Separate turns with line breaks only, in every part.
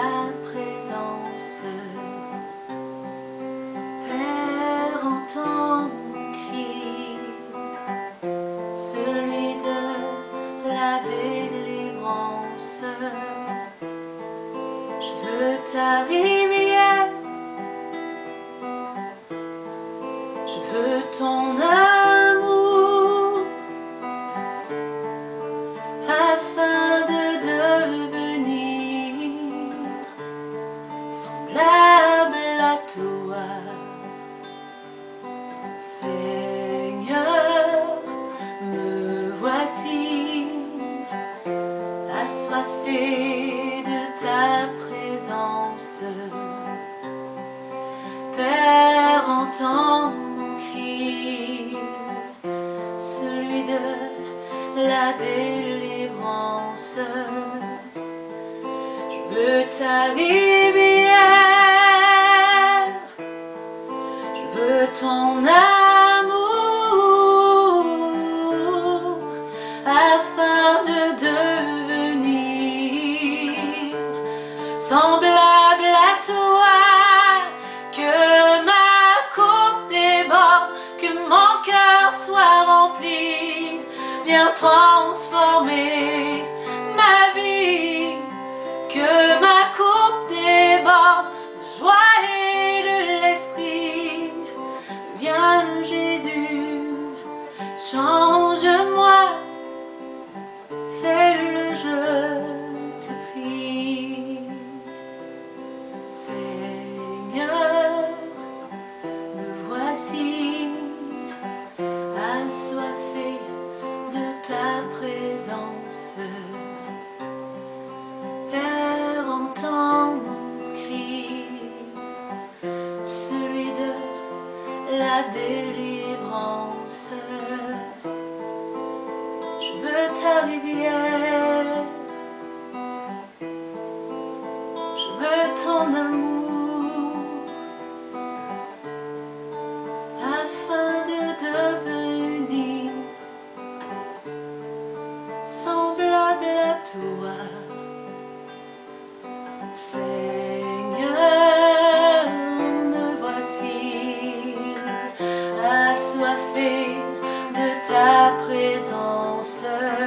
ta présence. Père, entends mon cri, celui de la délivrance. Je veux ta rivière, je veux ton amour, afin de devenir semblable à toi. Seigneur, me voici, assoiffé de ta présence. Père, entends mon cri, celui de la délivrance. Je veux ta rivière, je veux ton amour, afin de devenir semblable à toi. Que ma coupe déborde, que mon cœur soit rempli, viens transformer ma vie. Que ma coupe déborde de joie et de l'esprit. Viens Jésus, change-moi, fais-le, je te prie. Seigneur, me voici, assoiffé de ta présence. Père, entends mon cri, celui de la délivrance. Je veux ta rivière, je veux ton amour, afin de devenir semblable à toi. Seigneur, me voici, assoiffé de ta présence.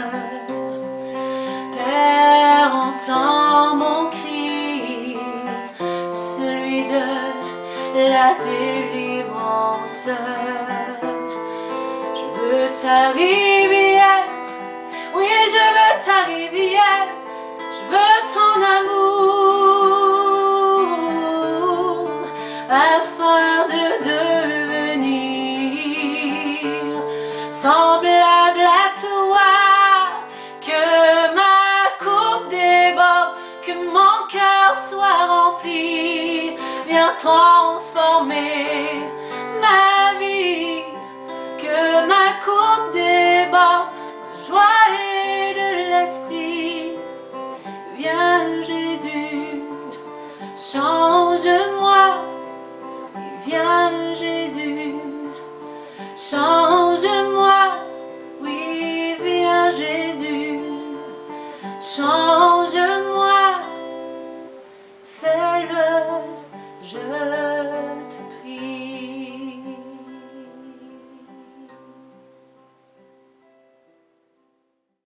Père, entends mon cri, celui de la délivrance. Je veux ta rivière, oui, je veux ta rivière. Je veux ton amour, afin de devenir semblable à toi. Que ma coupe déborde, que mon cœur soit rempli, viens transformer ma vie. Que ma coupe déborde de joie et de l'esprit. Viens Jésus, change-moi. Viens Jésus, change-moi. Oui, viens Jésus, change-moi.